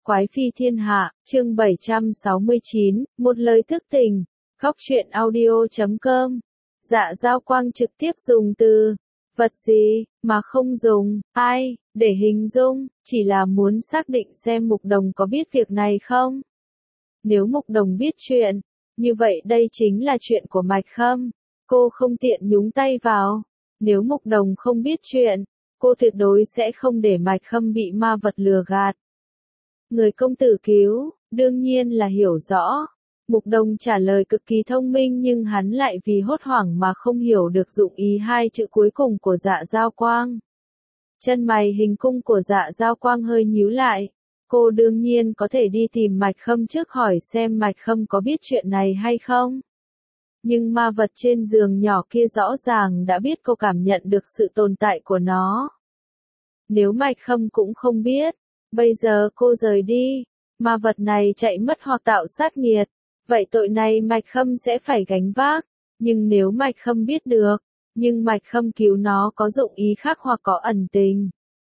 Quái phi thiên hạ, chương 769, một lời thức tình. Góc truyện audio.com. Dạ Giao Quang trực tiếp dùng từ vật gì mà không dùng ai để hình dung, chỉ là muốn xác định xem Mục Đồng có biết việc này không. Nếu Mục Đồng biết chuyện, như vậy đây chính là chuyện của Mạch Khâm, cô không tiện nhúng tay vào. Nếu Mục Đồng không biết chuyện, cô tuyệt đối sẽ không để Mạch Khâm bị ma vật lừa gạt. Người công tử cứu, đương nhiên là hiểu rõ. Mục Đồng trả lời cực kỳ thông minh nhưng hắn lại vì hốt hoảng mà không hiểu được dụng ý hai chữ cuối cùng của Dạ Giao Quang. Chân mày hình cung của Dạ Giao Quang hơi nhíu lại. Cô đương nhiên có thể đi tìm Mạch Khâm trước hỏi xem Mạch Khâm có biết chuyện này hay không. Nhưng ma vật trên giường nhỏ kia rõ ràng đã biết, cô cảm nhận được sự tồn tại của nó. Nếu Mạch Khâm cũng không biết, bây giờ cô rời đi, ma vật này chạy mất hoặc tạo sát nghiệt, vậy tội này Mạch Khâm sẽ phải gánh vác. Nhưng nếu Mạch Khâm biết được, nhưng Mạch Khâm cứu nó có dụng ý khác hoặc có ẩn tình.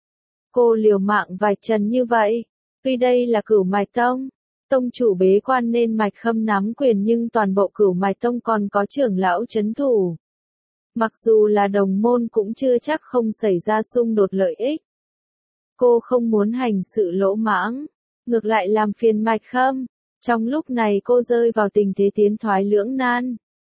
Cô liều mạng vạch trần như vậy. Tuy đây là Cửu Mạch Tông, tông chủ bế quan nên Mạch Khâm nắm quyền, nhưng toàn bộ Cửu Mạch Tông còn có trưởng lão trấn thủ. Mặc dù là đồng môn cũng chưa chắc không xảy ra xung đột lợi ích. Cô không muốn hành sự lỗ mãng, ngược lại làm phiền Mạch Khâm. Trong lúc này cô rơi vào tình thế tiến thoái lưỡng nan.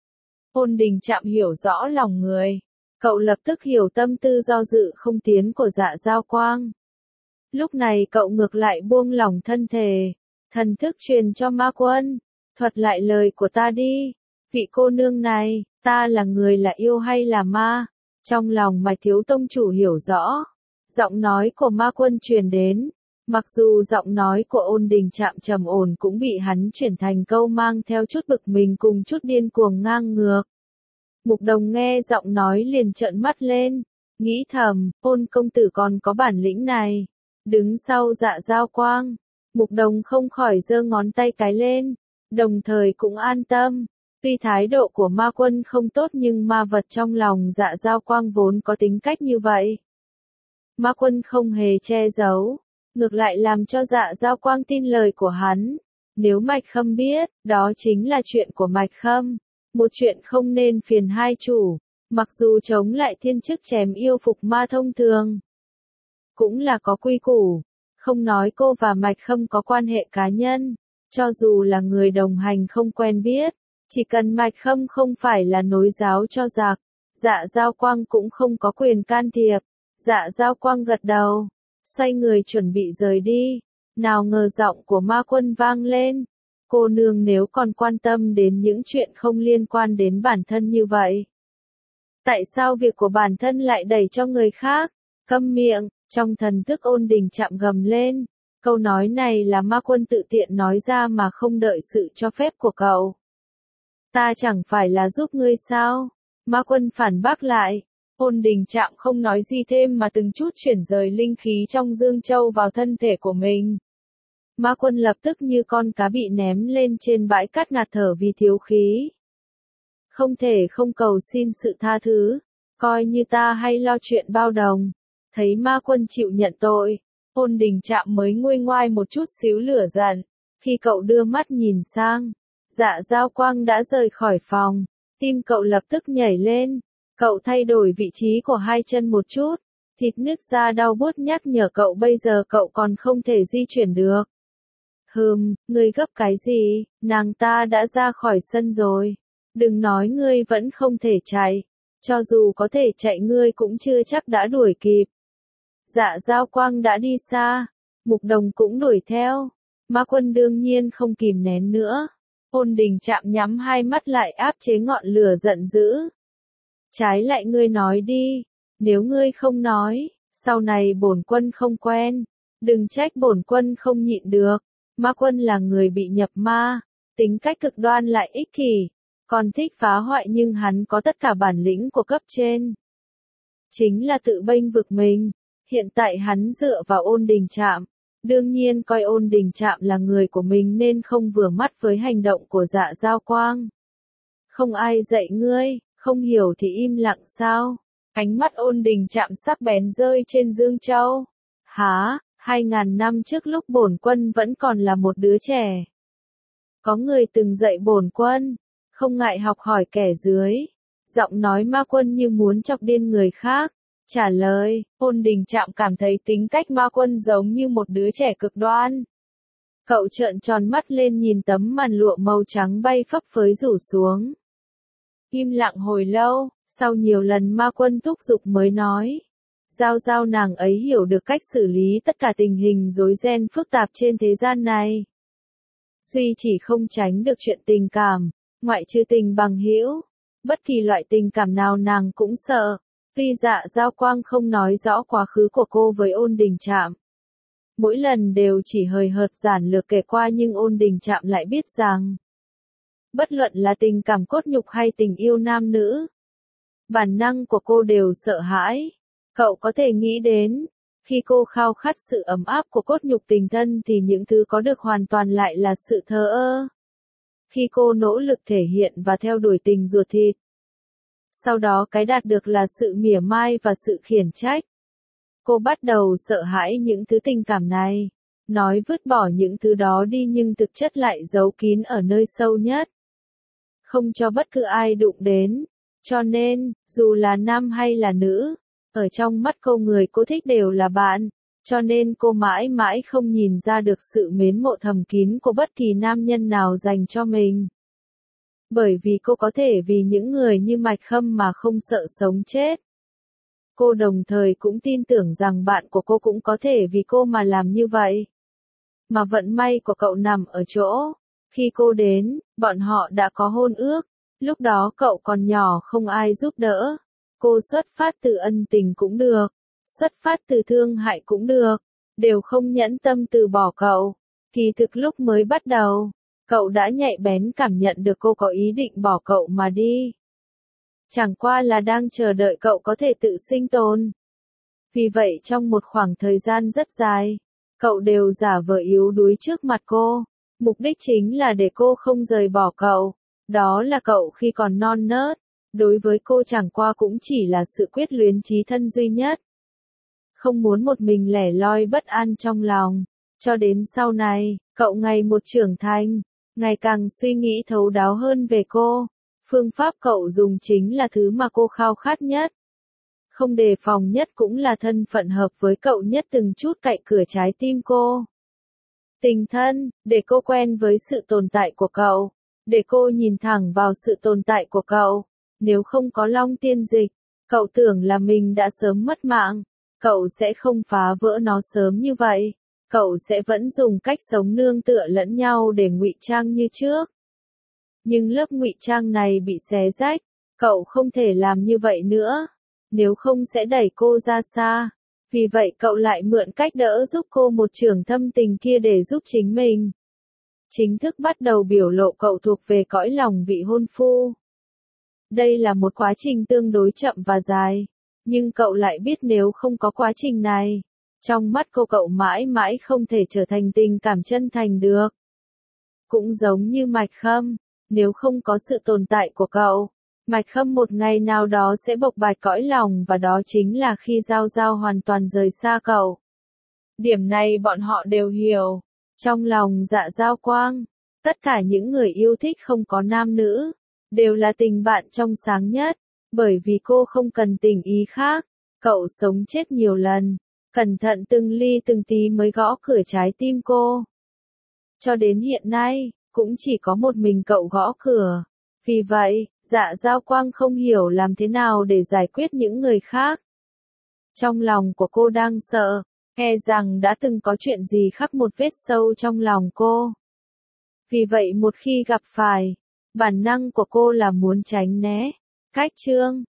Ôn Đình Trạm hiểu rõ lòng người. Cậu lập tức hiểu tâm tư do dự không tiến của Dạ Giao Quang. Lúc này cậu ngược lại buông lỏng thân thể. Thần thức truyền cho Ma Quân. Thuật lại lời của ta đi. Vị cô nương này, ta là người là yêu hay là ma? Trong lòng Mạch thiếu tông chủ hiểu rõ. Giọng nói của Ma Quân truyền đến. Mặc dù giọng nói của Ôn Đình Trạm trầm ổn cũng bị hắn chuyển thành câu mang theo chút bực mình cùng chút điên cuồng ngang ngược. Mục Đồng nghe giọng nói liền trợn mắt lên, nghĩ thầm, Ôn công tử còn có bản lĩnh này. Đứng sau Dạ Giao Quang, Mục Đồng không khỏi giơ ngón tay cái lên, đồng thời cũng an tâm. Tuy thái độ của Ma Quân không tốt nhưng ma vật trong lòng Dạ Giao Quang vốn có tính cách như vậy. Ma Quân không hề che giấu, ngược lại làm cho Dạ Giao Quang tin lời của hắn. Nếu Mạch Khâm biết, đó chính là chuyện của Mạch Khâm. Một chuyện không nên phiền hai chủ. Mặc dù chống lại thiên chức chém yêu phục ma thông thường, cũng là có quy củ. Không nói cô và Mạch Khâm có quan hệ cá nhân, cho dù là người đồng hành không quen biết, chỉ cần Mạch Khâm không phải là nối giáo cho giặc, Dạ Giao Quang cũng không có quyền can thiệp. Dạ Giao Quang gật đầu, xoay người chuẩn bị rời đi. Nào ngờ giọng của Ma Quân vang lên. Cô nương nếu còn quan tâm đến những chuyện không liên quan đến bản thân như vậy, tại sao việc của bản thân lại đẩy cho người khác? Câm miệng. Trong thần thức Ôn Đình Trạm gầm lên. Câu nói này là Ma Quân tự tiện nói ra mà không đợi sự cho phép của cậu. Ta chẳng phải là giúp ngươi sao? Ma Quân phản bác lại. Ôn Đình Trạm không nói gì thêm mà từng chút chuyển rời linh khí trong Dương Châu vào thân thể của mình. Ma Quân lập tức như con cá bị ném lên trên bãi cát ngạt thở vì thiếu khí. Không thể không cầu xin sự tha thứ, coi như ta hay lo chuyện bao đồng. Thấy Ma Quân chịu nhận tội, Ôn Đình Trạm mới nguôi ngoai một chút xíu lửa giận. Khi cậu đưa mắt nhìn sang, Dạ Giao Quang đã rời khỏi phòng, tim cậu lập tức nhảy lên. Cậu thay đổi vị trí của hai chân một chút, thịt nứt ra đau buốt nhắc nhở cậu bây giờ cậu còn không thể di chuyển được. Ngươi gấp cái gì, nàng ta đã ra khỏi sân rồi. Đừng nói ngươi vẫn không thể chạy, cho dù có thể chạy ngươi cũng chưa chắc đã đuổi kịp. Dạ Giao Quang đã đi xa, Mục Đồng cũng đuổi theo. Ma Quân đương nhiên không kìm nén nữa. Ôn Đình Trạm nhắm hai mắt lại áp chế ngọn lửa giận dữ. Trái lại ngươi nói đi, nếu ngươi không nói, sau này bổn quân không quen, đừng trách bổn quân không nhịn được. Ma Quân là người bị nhập ma, tính cách cực đoan lại ích kỷ, còn thích phá hoại nhưng hắn có tất cả bản lĩnh của cấp trên. Chính là tự bênh vực mình, hiện tại hắn dựa vào Ôn Đình Trạm, đương nhiên coi Ôn Đình Trạm là người của mình nên không vừa mắt với hành động của Dạ Giao Quang. Không ai dạy ngươi, không hiểu thì im lặng sao? Ánh mắt Ôn Đình Trạm sắc bén rơi trên Dương Châu. 2.000 năm trước lúc bổn quân vẫn còn là một đứa trẻ. Có người từng dạy bổn quân, không ngại học hỏi kẻ dưới. Giọng nói ma quân như muốn chọc điên người khác. Trả lời, Ôn Đình Trạm cảm thấy tính cách ma quân giống như một đứa trẻ cực đoan. Cậu trợn tròn mắt lên nhìn tấm màn lụa màu trắng bay phấp phới rủ xuống. Im lặng hồi lâu, sau nhiều lần ma quân thúc giục mới nói. Giao giao nàng ấy hiểu được cách xử lý tất cả tình hình rối ren phức tạp trên thế gian này. Duy chỉ không tránh được chuyện tình cảm, ngoại trừ tình bằng hữu. Bất kỳ loại tình cảm nào nàng cũng sợ. Tuy Dạ Giao Quang không nói rõ quá khứ của cô với Ôn Đình Trạm. Mỗi lần đều chỉ hời hợt giản lược kể qua nhưng Ôn Đình Trạm lại biết rằng. Bất luận là tình cảm cốt nhục hay tình yêu nam nữ. Bản năng của cô đều sợ hãi. Cậu có thể nghĩ đến, khi cô khao khát sự ấm áp của cốt nhục tình thân thì những thứ có được hoàn toàn lại là sự thờ ơ. Khi cô nỗ lực thể hiện và theo đuổi tình ruột thịt. Sau đó cái đạt được là sự mỉa mai và sự khiển trách. Cô bắt đầu sợ hãi những thứ tình cảm này. Nói vứt bỏ những thứ đó đi nhưng thực chất lại giấu kín ở nơi sâu nhất. Không cho bất cứ ai đụng đến. Cho nên, dù là nam hay là nữ, ở trong mắt cô người cô thích đều là bạn. Cho nên cô mãi mãi không nhìn ra được sự mến mộ thầm kín của bất kỳ nam nhân nào dành cho mình. Bởi vì cô có thể vì những người như Mạch Khâm mà không sợ sống chết. Cô đồng thời cũng tin tưởng rằng bạn của cô cũng có thể vì cô mà làm như vậy. Mà vận may của cậu nằm ở chỗ, khi cô đến, bọn họ đã có hôn ước, lúc đó cậu còn nhỏ không ai giúp đỡ. Cô xuất phát từ ân tình cũng được, xuất phát từ thương hại cũng được, đều không nhẫn tâm từ bỏ cậu. Kỳ thực lúc mới bắt đầu, cậu đã nhạy bén cảm nhận được cô có ý định bỏ cậu mà đi. Chẳng qua là đang chờ đợi cậu có thể tự sinh tồn. Vì vậy trong một khoảng thời gian rất dài, cậu đều giả vờ yếu đuối trước mặt cô. Mục đích chính là để cô không rời bỏ cậu. Đó là cậu khi còn non nớt. Đối với cô chẳng qua cũng chỉ là sự quyết luyến chí thân duy nhất. Không muốn một mình lẻ loi bất an trong lòng. Cho đến sau này, cậu ngày một trưởng thành, ngày càng suy nghĩ thấu đáo hơn về cô. Phương pháp cậu dùng chính là thứ mà cô khao khát nhất. Không đề phòng nhất cũng là thân phận hợp với cậu nhất từng chút cạy cửa trái tim cô. Tình thân, để cô quen với sự tồn tại của cậu. Để cô nhìn thẳng vào sự tồn tại của cậu. Nếu không có Long Tiên Dịch, cậu tưởng là mình đã sớm mất mạng. Cậu sẽ không phá vỡ nó sớm như vậy. Cậu sẽ vẫn dùng cách sống nương tựa lẫn nhau để ngụy trang như trước. Nhưng lớp ngụy trang này bị xé rách. Cậu không thể làm như vậy nữa. Nếu không sẽ đẩy cô ra xa. Vì vậy cậu lại mượn cách đỡ giúp cô một trường thâm tình kia để giúp chính mình. Chính thức bắt đầu biểu lộ cậu thuộc về cõi lòng vị hôn phu. Đây là một quá trình tương đối chậm và dài. Nhưng cậu lại biết nếu không có quá trình này, trong mắt cô cậu mãi mãi không thể trở thành tình cảm chân thành được. Cũng giống như Mạch Khâm, nếu không có sự tồn tại của cậu, Mạch Khâm một ngày nào đó sẽ bộc bạch cõi lòng và đó chính là khi Giao Giao hoàn toàn rời xa cậu. Điểm này bọn họ đều hiểu. Trong lòng Dạ Giao Quang, tất cả những người yêu thích không có nam nữ, đều là tình bạn trong sáng nhất, bởi vì cô không cần tình ý khác. Cậu sống chết nhiều lần, cẩn thận từng ly từng tí mới gõ cửa trái tim cô. Cho đến hiện nay, cũng chỉ có một mình cậu gõ cửa. Vì vậy, Dạ Giao Quang không hiểu làm thế nào để giải quyết những người khác. Trong lòng của cô đang sợ, e rằng đã từng có chuyện gì khắc một vết sâu trong lòng cô. Vì vậy một khi gặp phải, bản năng của cô là muốn tránh né. Cách chương